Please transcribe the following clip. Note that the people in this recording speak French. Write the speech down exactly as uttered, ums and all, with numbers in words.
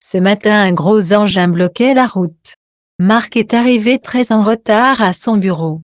Ce matin, un gros engin bloquait la route. Marc est arrivé très en retard à son bureau.